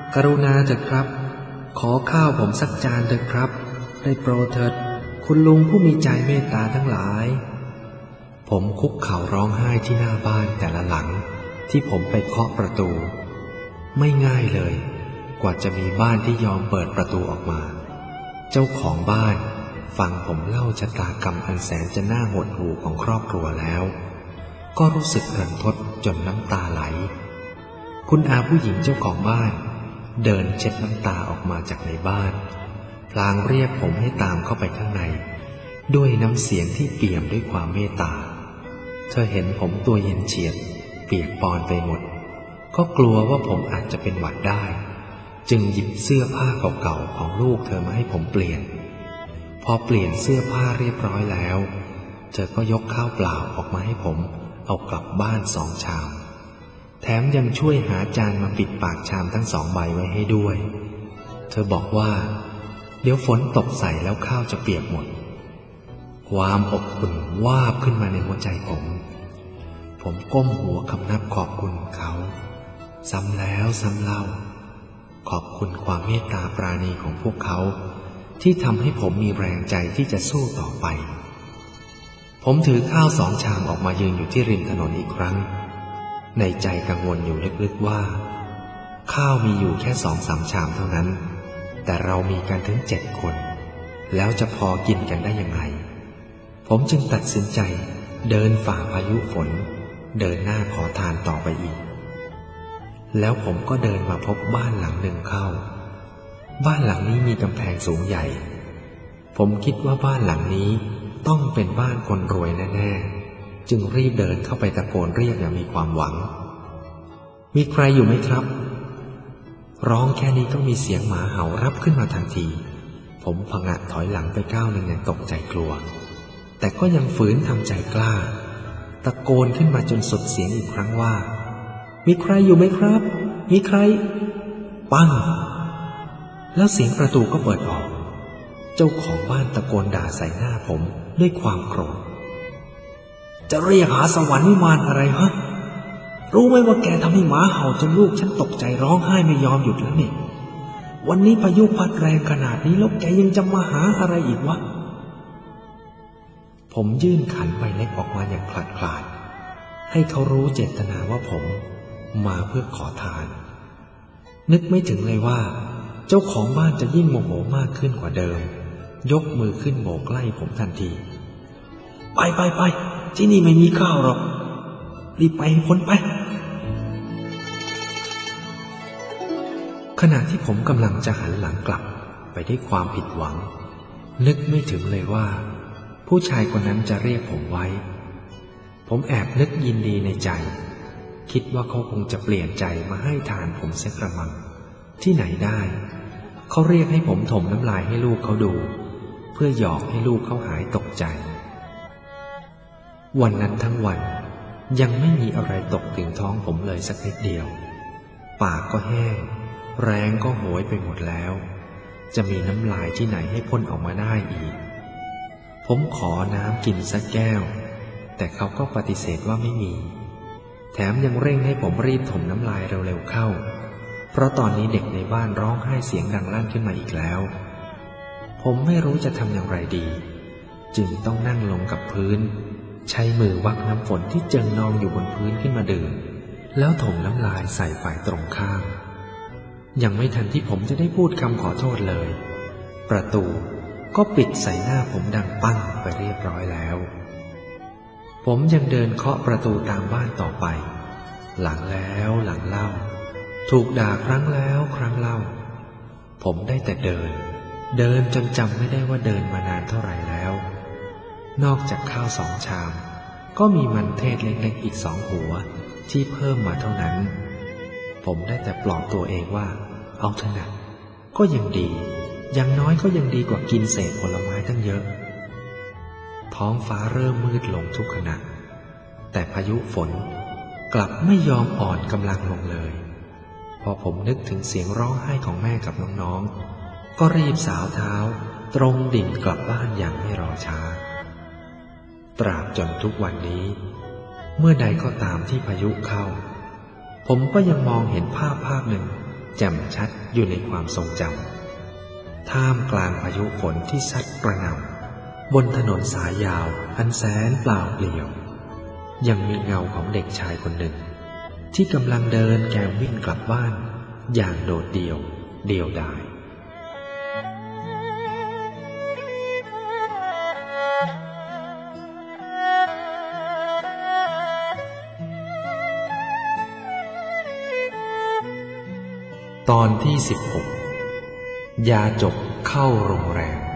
กรุณาเถิดครับขอข้าวผมสักจานเถิดครับได้โปรดเถิดคุณลุงผู้มีใจเมตตาทั้งหลายผมคุกเข่าร้องไห้ที่หน้าบ้านแต่ละหลังที่ผมไปเคาะประตูไม่ง่ายเลยกว่าจะมีบ้านที่ยอมเปิดประตูออกมาเจ้าของบ้านฟังผมเล่าชะตากรรมอันแสนจะน่าหดหู่ของครอบครัวแล้วก็รู้สึกรันทดจนน้ำตาไหลคุณอาผู้หญิงเจ้าของบ้านเดินเช็ดน้ำตาออกมาจากในบ้านพลางเรียกผมให้ตามเข้าไปข้างในด้วยน้ำเสียงที่เปี่ยมด้วยความเมตตาเธอเห็นผมตัวเย็นเฉียบเปียกปอนไปหมดก็กลัวว่าผมอาจจะเป็นหวัดได้จึงหยิบเสื้อผ้าเก่าๆของลูกเธอมาให้ผมเปลี่ยนพอเปลี่ยนเสื้อผ้าเรียบร้อยแล้วเธอก็ยกข้าวเปล่าออกมาให้ผมเอากลับบ้าน2 ชามแถมยังช่วยหาจานมาปิดปากชามทั้ง2 ใบไว้ให้ด้วยเธอบอกว่าเดี๋ยวฝนตกใส่แล้วข้าวจะเปียกหมดความอบอุ่นวาบขึ้นมาในหัวใจผมก้มหัวคำนับขอบคุณเขาซ้ำแล้วซ้ำเล่าขอบคุณความเมตตาปราณีของพวกเขาที่ทำให้ผมมีแรงใจที่จะสู้ต่อไปผมถือข้าว2 ชามออกมายืนอยู่ที่ริมถนนอีกครั้งในใจกังวลอยู่ลึกๆว่าข้าวมีอยู่แค่ 2-3 ชามเท่านั้นแต่เรามีกันถึง7 คนแล้วจะพอกินกันได้ยังไงผมจึงตัดสินใจเดินฝ่าพายุฝนเดินหน้าขอทานต่อไปอีกแล้วผมก็เดินมาพบบ้านหลังหนึ่งเข้าบ้านหลังนี้มีกำแพงสูงใหญ่ผมคิดว่าบ้านหลังนี้ต้องเป็นบ้านคนรวยแน่ๆจึงรีบเดินเข้าไปตะโกนเรียกอย่างมีความหวังมีใครอยู่ไหมครับร้องแค่นี้ก็มีเสียงหมาเห่ารับขึ้นมาทันทีผมผงะถอยหลังไปก้าวหนึ่งอย่างตกใจกลัวแต่ก็ยังฝืนทำใจกล้าตะโกนขึ้นมาจนสุดเสียงอีกครั้งว่ามีใครอยู่ไหมครับมีใครปังแล้วเสียงประตูก็เปิดออกเจ้าของบ้านตะโกนด่าใส่หน้าผมด้วยความโกรธจะเรียกหาสวรรค์วิมานอะไรฮะรู้ไหมว่าแกทำให้หมาเห่าจนลูกฉันตกใจร้องไห้ไม่ยอมหยุดแล้วนี่วันนี้พายุพัดแรงขนาดนี้แล้วแกยังจะมาหาอะไรอีกวะผมยื่นขันใบเล็กออกมาอย่างขลาดๆให้เขารู้เจตนาว่าผมมาเพื่อขอทานนึกไม่ถึงเลยว่าเจ้าของบ้านจะยิ่งโมโหมากขึ้นกว่าเดิมยกมือขึ้นโบกไล่ผมทันทีไปที่นี่ไม่มีข้าวหรอกรีบไปพ้นไปขณะที่ผมกำลังจะหันหลังกลับไปด้วยความผิดหวังนึกไม่ถึงเลยว่าผู้ชายคนนั้นจะเรียกผมไว้ผมแอบนึกยินดีในใจคิดว่าเขาคงจะเปลี่ยนใจมาให้ทานผมเสียกระมังที่ไหนได้เขาเรียกให้ผมถมน้ำลายให้ลูกเขาดูเพื่อหยอกให้ลูกเขาหายตกใจวันนั้นทั้งวันยังไม่มีอะไรตกถึงท้องผมเลยสักนิดเดียวปากก็แห้งแรงก็โหยไปหมดแล้วจะมีน้ำลายที่ไหนให้พ่นออกมาได้อีกผมขอน้ำกินสักแก้วแต่เขาก็ปฏิเสธว่าไม่มีแถมยังเร่งให้ผมรีบถมน้ำลายเร็วๆเข้าเพราะตอนนี้เด็กในบ้านร้องไห้เสียงดังลั่นขึ้นมาอีกแล้วผมไม่รู้จะทำอย่างไรดีจึงต้องนั่งลงกับพื้นใช้มือวักน้ำฝนที่เจิ่งนองอยู่บนพื้นขึ้นมาดื่มแล้วถมน้ำลายใส่ฝ่ายตรงข้ามยังไม่ทันที่ผมจะได้พูดคำขอโทษเลยประตูก็ปิดใส่หน้าผมดังปั้งไปเรียบร้อยแล้วผมยังเดินเคาะประตูตามบ้านต่อไปหลังแล้วหลังเล่าถูกด่าครั้งแล้วครั้งเล่าผมได้แต่เดินจนจำไม่ได้ว่าเดินมานานเท่าไหร่แล้วนอกจากข้าว2 ชามก็มีมันเทศเล็กๆอีก2 หัวที่เพิ่มมาเท่านั้นผมได้แต่ปลอบตัวเองว่าเอาเถอะนะก็ยังดีอย่างน้อยก็ยังดีกว่ากินเศษผลไม้ตั้งเยอะท้องฟ้าเริ่มมืดลงทุกขณะแต่พายุฝนกลับไม่ยอมอ่อนกำลังลงเลยพอผมนึกถึงเสียงร้องไห้ของแม่กับน้องๆก็รีบสาวเท้าตรงดิ่งกลับบ้านอย่างไม่รอช้าตราบจนทุกวันนี้เมื่อใดก็ตามที่พายุเข้าผมก็ยังมองเห็นภาพหนึ่งแจ่มชัดอยู่ในความทรงจำท่ามกลางพายุฝนที่ซัดกระหน่ำบนถนนสายยาวอันแสนเปล่าเปลี่ยวยังมีเงาของเด็กชายคนหนึ่งที่กำลังเดินแกมวิ่งกลับบ้านอย่างโดดเดี่ยวเดียวดายตอนที่16ยาจกเข้าโรงแรม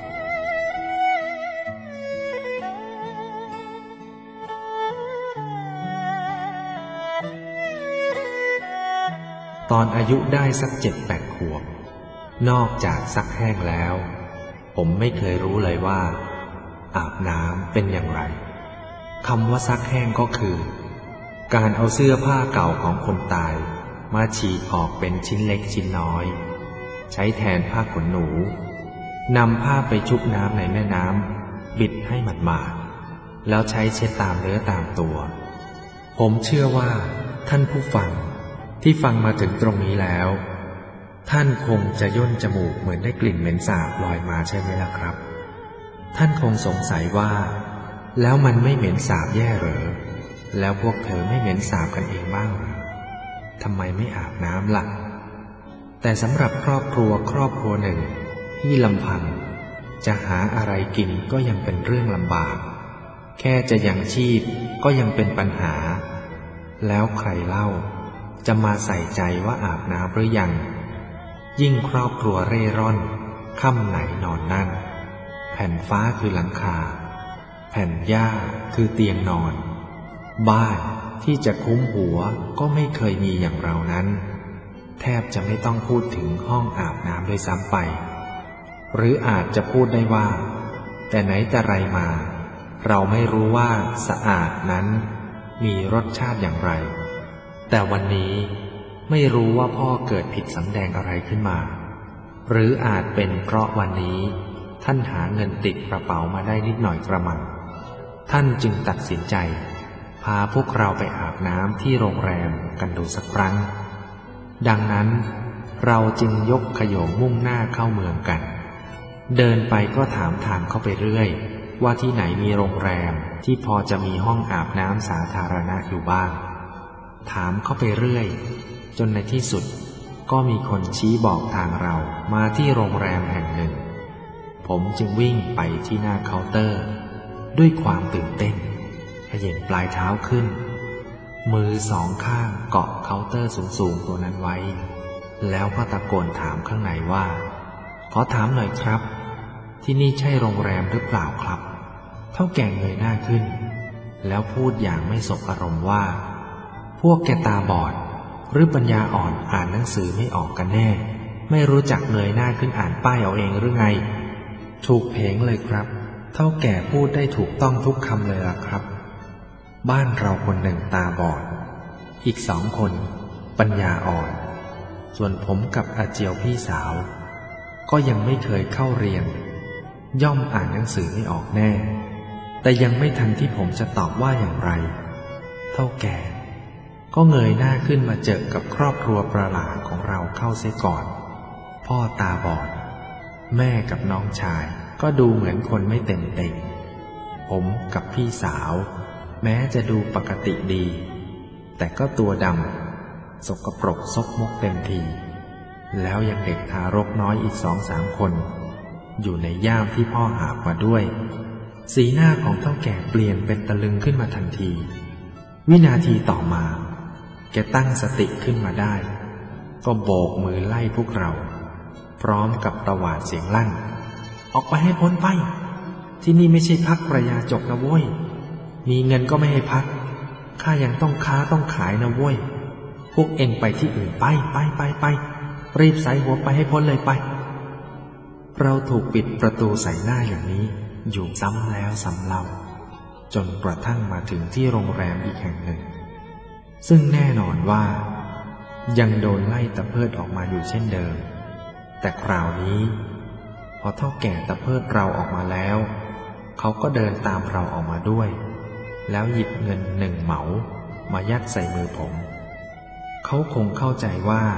ตอนอายุได้สัก7-8 ขวบนอกจากซักแห้งแล้วผมไม่เคยรู้เลยว่าอาบน้ำเป็นอย่างไรคำว่าซักแห้งก็คือการเอาเสื้อผ้าเก่าของคนตายมาฉีกออกเป็นชิ้นเล็กชิ้นน้อยใช้แทนผ้าขนหนูนำผ้าไปชุบน้ำในแม่น้ำบิดให้หมาดๆแล้วใช้เช็ดตามเนื้อตามตัวผมเชื่อว่าท่านผู้ฟังที่ฟังมาถึงตรงนี้แล้วท่านคงจะย่นจมูกเหมือนได้กลิ่นเหม็นสาบลอยมาใช่ไหมล่ะครับท่านคงสงสัยว่าแล้วมันไม่เหม็นสาบแย่เหรอแล้วพวกเธอไม่เหม็นสาบกันเองบ้างหรือทำไมไม่อาบน้ำล่ะแต่สำหรับครอบครัวหนึ่งที่ลำพังจะหาอะไรกินก็ยังเป็นเรื่องลำบากแค่จะยังชีพก็ยังเป็นปัญหาแล้วใครเล่าจะมาใส่ใจว่าอาบน้ำหรือยังยิ่งครอบครัวเร่ร่อนค่ำไหนนอนนั่นแผ่นฟ้าคือหลังคาแผ่นหญ้าคือเตียงนอนบ้านที่จะคุ้มหัวก็ไม่เคยมีอย่างเรานั้นแทบจะไม่ต้องพูดถึงห้องอาบน้ำด้วยซ้ำไปหรืออาจจะพูดได้ว่าแต่ไหนแต่ไรมาเราไม่รู้ว่าสะอาดนั้นมีรสชาติอย่างไรแต่วันนี้ไม่รู้ว่าพ่อเกิดผิดสำแดงอะไรขึ้นมาหรืออาจเป็นเพราะวันนี้ท่านหาเงินติดกระเป๋ามาได้นิดหน่อยกระมังท่านจึงตัดสินใจพาพวกเราไปอาบน้ำที่โรงแรมกันดูสักครั้งดังนั้นเราจึงยกขโยงมุ่งหน้าเข้าเมืองกันเดินไปก็ถามทางเข้าไปเรื่อยว่าที่ไหนมีโรงแรมที่พอจะมีห้องอาบน้ำสาธารณะอยู่บ้างถามเข้าไปเรื่อยจนในที่สุดก็มีคนชี้บอกทางเรามาที่โรงแรมแห่งหนึ่งผมจึงวิ่งไปที่หน้าเคาน์เตอร์ด้วยความตื่นเต้นเขย่งปลายเท้าขึ้นมือสองข้างเกาะเคาน์เตอร์สูงๆตัวนั้นไว้แล้วก็ตะโกนถามข้างในว่าขอถามหน่อยครับที่นี่ใช่โรงแรมหรือเปล่าครับเฒ่าแก่เงยหน้าขึ้นแล้วพูดอย่างไม่สบอารมณ์ว่าพวกแกตาบอดหรือปัญญาอ่อนอ่านหนังสือไม่ออกกันแน่ไม่รู้จักเงยหน้าขึ้นอ่านป้ายเอาเองหรือไงถูกเพงเลยครับเฒ่าแก่พูดได้ถูกต้องทุกคำเลยล่ะครับบ้านเราคนหนึ่งตาบอดอีก2 คนปัญญาอ่อนส่วนผมกับอาเจียวพี่สาวก็ยังไม่เคยเข้าเรียนย่อมอ่านหนังสือไม่ออกแน่แต่ยังไม่ทันที่ผมจะตอบว่าอย่างไรเฒ่าแก่ก็เงยหน้าขึ้นมาเจอกับครอบครัวประหลาดของเราเข้าเสียก่อนพ่อตาบอดแม่กับน้องชายก็ดูเหมือนคนไม่เต็มเต็งผมกับพี่สาวแม้จะดูปกติดีแต่ก็ตัวดำสกปรกซกมกเต็มทีแล้วยังเด็กทารกน้อยอีก2-3 คนอยู่ในย่ามที่พ่อหาบมาด้วยสีหน้าของเฒ่าแก่เปลี่ยนเป็นตะลึงขึ้นมาทันทีวินาทีต่อมาแกตั้งสติขึ้นมาได้ก็โบกมือไล่พวกเราพร้อมกับตวาดเสียงลั่นออกไปให้พ้นไปที่นี่ไม่ใช่พักประยาจกนะโว้ยมีเงินก็ไม่ให้พักข้ายังต้องค้าต้องขายนะโว้ยพวกเอ็งไปที่อื่นไปรีบใส่หัวไปให้พ้นเลยไปเราถูกปิดประตูใส่หน้าอย่างนี้อยู่ซ้ำแล้วซ้ำเล่าจนกระทั่งมาถึงที่โรงแรมอีกแห่งหนึ่งซึ่งแน่นอนว่ายังโดนไล่ตะเพิดออกมาอยู่เช่นเดิมแต่คราวนี้พอเฒ่าแก่ตะเพิดเราออกมาแล้วเขาก็เดินตามเราออกมาด้วยแล้วหยิบเงิน1 เหมามายัดใส่มือผมเขาคงเข้าใจว่า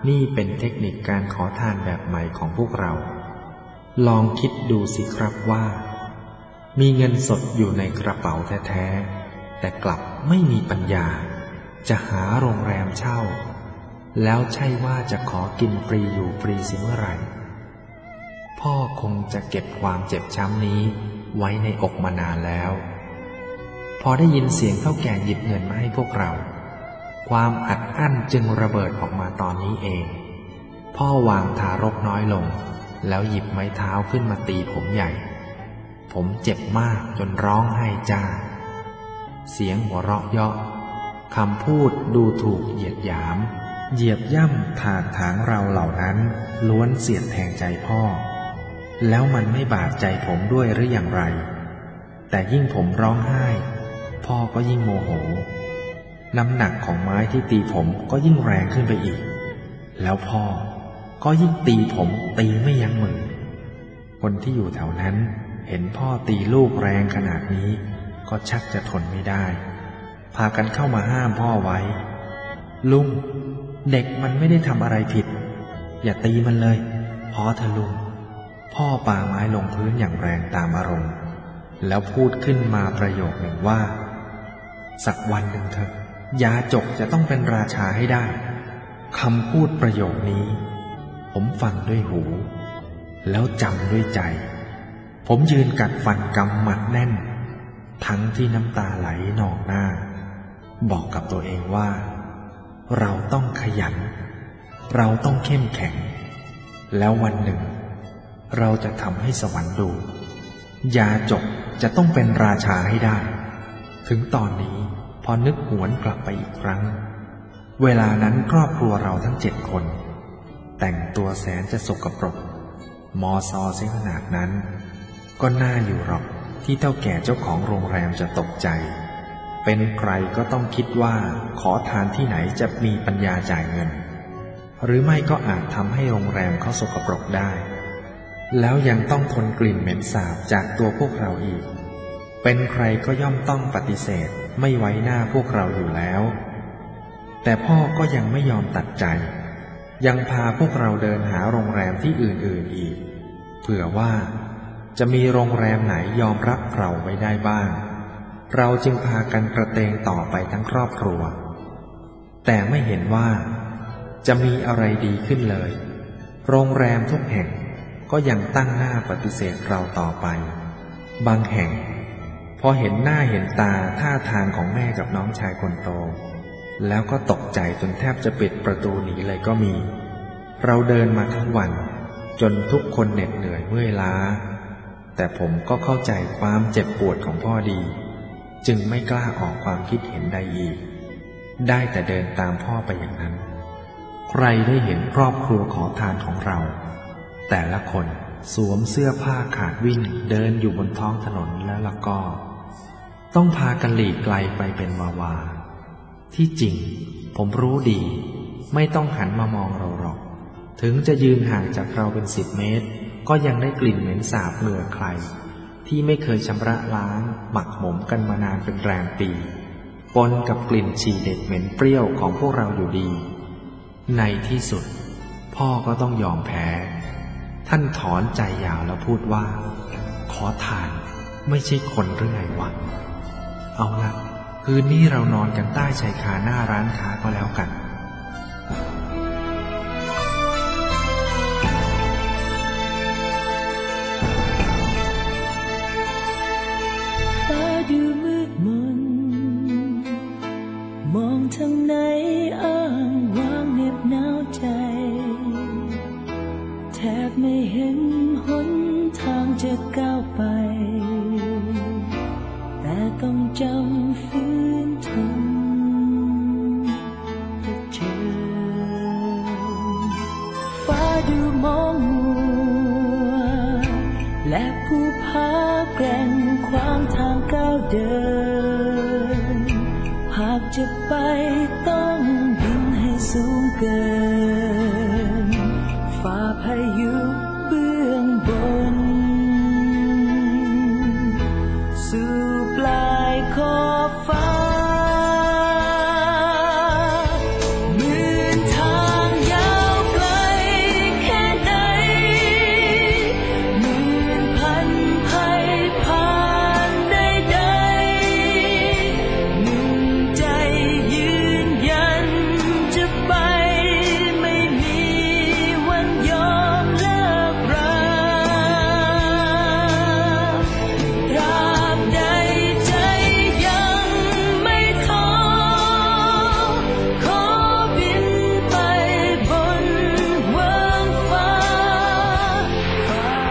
นี่เป็นเทคนิคการขอทานแบบใหม่ของพวกเราลองคิดดูสิครับว่ามีเงินสดอยู่ในกระเป๋าแท้ๆแต่กลับไม่มีปัญญาจะหาโรงแรมเช่าแล้วใช่ว่าจะขอกินฟรีอยู่ฟรีสิเมื่อไหร่พ่อคงจะเก็บความเจ็บช้ำนี้ไว้ในอกมานานแล้วพอได้ยินเสียงเฒ่าแก่หยิบเงินมาให้พวกเราความอัดอั้นจึงระเบิดออกมาตอนนี้เองพ่อวางทารกน้อยลงแล้วหยิบไม้เท้าขึ้นมาตีผมใหญ่ผมเจ็บมากจนร้องไห้จ้าเสียงหัวเราะเยาะคำพูดดูถูกเหยียดหยามเหยียบย่ำถากถางเราเหล่านั้นล้วนเสียดแทงใจพ่อแล้วมันไม่บาดใจผมด้วยหรืออย่างไรแต่ยิ่งผมร้องไห้พ่อก็ยิ่งโมโหน้ำหนักของไม้ที่ตีผมก็ยิ่งแรงขึ้นไปอีกแล้วพ่อก็ยิ่งตีผมตีไม่ยั้งมือคนที่อยู่แถวนั้นเห็นพ่อตีลูกแรงขนาดนี้ก็ชักจะทนไม่ได้พากันเข้ามาห้ามพ่อไว้ลุงเด็กมันไม่ได้ทำอะไรผิดอย่าตีมันเลยพอเถอะลุงพ่อปาไม้ลงพื้นอย่างแรงตามอารมณ์แล้วพูดขึ้นมาประโยคหนึ่งว่าสักวันหนึ่งเถอะยาจกจะต้องเป็นราชาให้ได้คำพูดประโยคนี้ผมฟังด้วยหูแล้วจำด้วยใจผมยืนกัดฟันกำหมัดแน่นทั้งที่น้ำตาไหลนองหน้าบอกกับตัวเองว่าเราต้องขยันเราต้องเข้มแข็งแล้ววันหนึ่งเราจะทำให้สวรรค์ดูยาจกจะต้องเป็นราชาให้ได้ถึงตอนนี้พอนึกหวนกลับไปอีกครั้งเวลานั้นครอบครัวเราทั้ง7 คนแต่งตัวแสนจะสกปรกมอซอเสียขนาดนั้นก็น่าอยู่หรอกที่เฒ่าแก่เจ้าของโรงแรมจะตกใจเป็นใครก็ต้องคิดว่าขอทานที่ไหนจะมีปัญญาจ่ายเงินหรือไม่ก็อาจทำให้โรงแรมเขาสกปรกได้แล้วยังต้องทนกลิ่นเหม็นสาบจากตัวพวกเราอีกเป็นใครก็ย่อมต้องปฏิเสธไม่ไว้หน้าพวกเราอยู่แล้วแต่พ่อก็ยังไม่ยอมตัดใจยังพาพวกเราเดินหาโรงแรมที่อื่นๆอีกเผื่อว่าจะมีโรงแรมไหนยอมรับเราไว้ได้บ้างเราจึงพากันกระเตงต่อไปทั้งครอบครัวแต่ไม่เห็นว่าจะมีอะไรดีขึ้นเลยโรงแรมทุกแห่งก็ยังตั้งหน้าปฏิเสธเราต่อไปบางแห่งพอเห็นหน้าเห็นตาท่าทางของแม่กับน้องชายคนโตแล้วก็ตกใจจนแทบจะปิดประตูหนีเลยก็มีเราเดินมาทั้งวันจนทุกคนเหน็ดเหนื่อยเมื่อยล้าแต่ผมก็เข้าใจความเจ็บปวดของพ่อดีจึงไม่กล้าออกความคิดเห็นใดอีกได้แต่เดินตามพ่อไปอย่างนั้นใครได้เห็นครอบครัวขอทานของเราแต่ละคนสวมเสื้อผ้าขาดวิ่นเดินอยู่บนท้องถนนแล้วล่ะก็ต้องพากันหลีกไกลไปเป็นวาที่จริงผมรู้ดีไม่ต้องหันมามองเราหรอกถึงจะยืนห่างจากเราเป็น10 เมตรก็ยังได้กลิ่นเหม็นสาบเหงื่อใครที่ไม่เคยชำระล้างหมักหมมกันมานานเป็นแรมปีปนกับกลิ่นฉี่เด็กเหม็นเปรี้ยวของพวกเราอยู่ดีในที่สุดพ่อก็ต้องยอมแพ้ท่านถอนใจยาวแล้วพูดว่าขอทานไม่ใช่คนหรือไงวะเอาล่ะคืนนี้เรานอนกันใต้ชายคาหน้าร้านค้าก็แล้วกันฟ้าดูมืดมนมองทางไหนอ้างว้างเหน็บหนาวใจแทบไม่เห็นหนทางจะก้าวไปแต่ต้องจำฝืนทนเพื่อเจอฟ้าดูมองมัวและผู้พาแกร่งขวางทางก้าวเดินหากจะไปต้องบินให้สูงเกินฟ้าพายุเบื้องบนสู่ปลายขอบฟ้าหมื่นทางยาว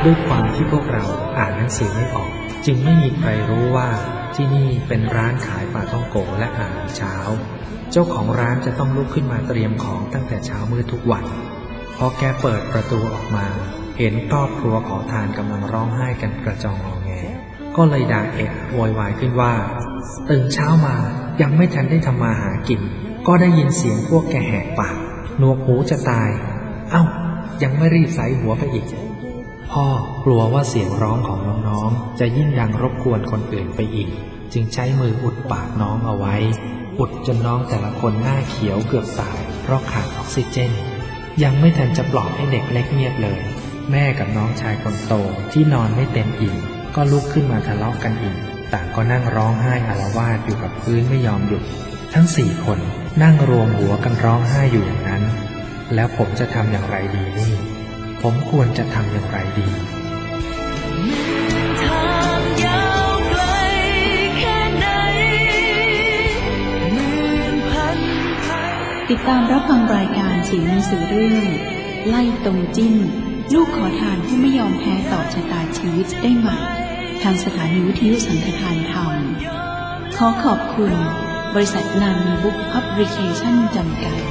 ด้วยความที่พวกเราอ่านหนังสือไม่ออกจึงไม่มีใครรู้ว่าที่นี่เป็นร้านขายปลาท่องโกและอาหารเช้าเจ้าของร้านจะต้องลุกขึ้นมาเตรียมของตั้งแต่เช้ามืดทุกวันพอแกเปิดประตูออกมาเห็นครอบครัวขอทานกำลังร้องไห้กันกระจองงอแงก็เลยด่าเอะโวยวายขึ้นว่าตื่นเช้ามายังไม่ทันได้ทำมาหากินก็ได้ยินเสียงพวกแกแหกปากหนวกหูจะตายเอ้ายังไม่รีบใส่หัวไปอีกพ่อกลัวว่าเสียงร้องของน้องๆจะยิ่งดังรบกวนคนอื่นไปอีกจึงใช้มืออุดปากน้องเอาไว้อุดจนน้องแต่ละคนหน้าเขียวเกือบตายเพราะขาดออกซิเจนยังไม่ทันจะปลอบให้เด็กเล็กเงียบเลยแม่กับน้องชายคนโตที่นอนไม่เต็มอิ่มก็ลุกขึ้นมาทะเลาะกันอีกต่างก็นั่งร้องไห้อาละวาดอยู่กับพื้นไม่ยอมหยุดทั้ง4 คนนั่งรวมหัวกันร้องไห้อยู่อย่างนั้นแล้วผมจะทำอย่างไรดีนี่ผมควรจะทำอย่างไรดีติดตามรับฟังรายการเสียงหนังสือเรื่องไล่ตรงจิ้นลูกขอทานที่ไม่ยอมแพ้ต่อชะตาชีวิตได้ใหม่ทางสถานีวิทยุสังฆทานธรรมขอขอบคุณบริษัทนามีบุ๊กพับลิเคชั่นจำกัด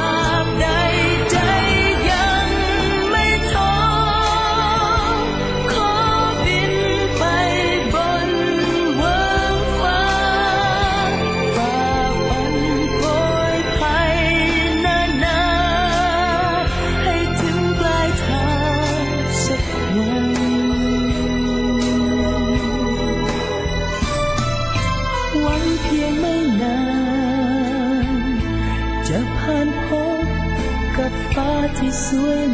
จะผ่านพบกับฟ้าที่สวย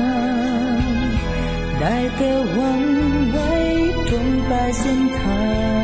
งามได้แต่หวังไว้ตรงปลายเส้นทาง